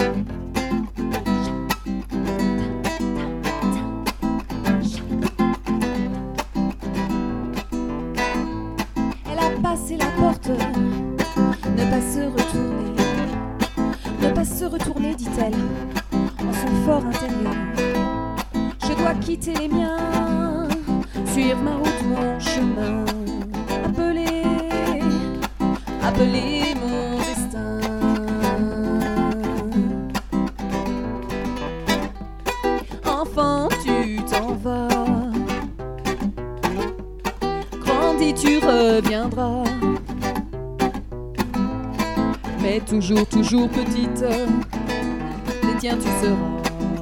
Elle a passé la porte, ne pas se retourner, ne pas se retourner, dit-elle, en son fort intérieur. Je dois quitter les miens, suivre ma route, mon chemin, appeler mon destin. Enfant, tu t'en vas, grandis, tu reviendras, mais toujours, toujours petite, les tiens tu seras.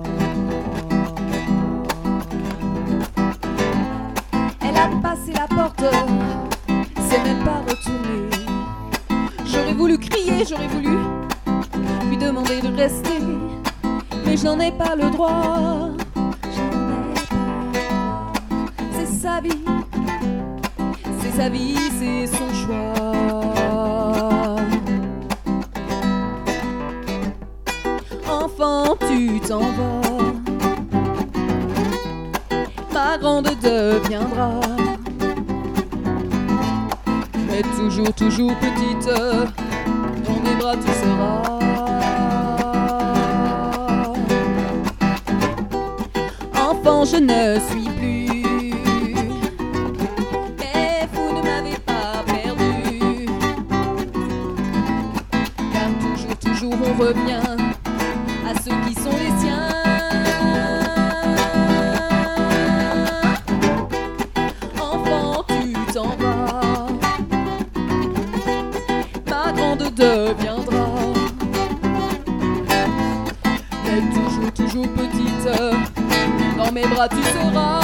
Elle a passé la porte, c'est même pas retourné. J'aurais voulu crier, j'aurais voulu lui demander de rester, mais je n'en ai pas le droit. C'est sa vie, c'est sa vie, c'est son choix. Enfant, tu t'en vas, ma grande deviendra, mais toujours, toujours petite, dans mes bras tu seras. Enfant, je ne suis plus, mais vous ne m'avez pas perdu, car toujours, toujours on revient à ceux qui sont les siens. Enfant, tu t'en vas, ma grande deviendra, mais toujours, toujours petite, dans mes bras tu seras.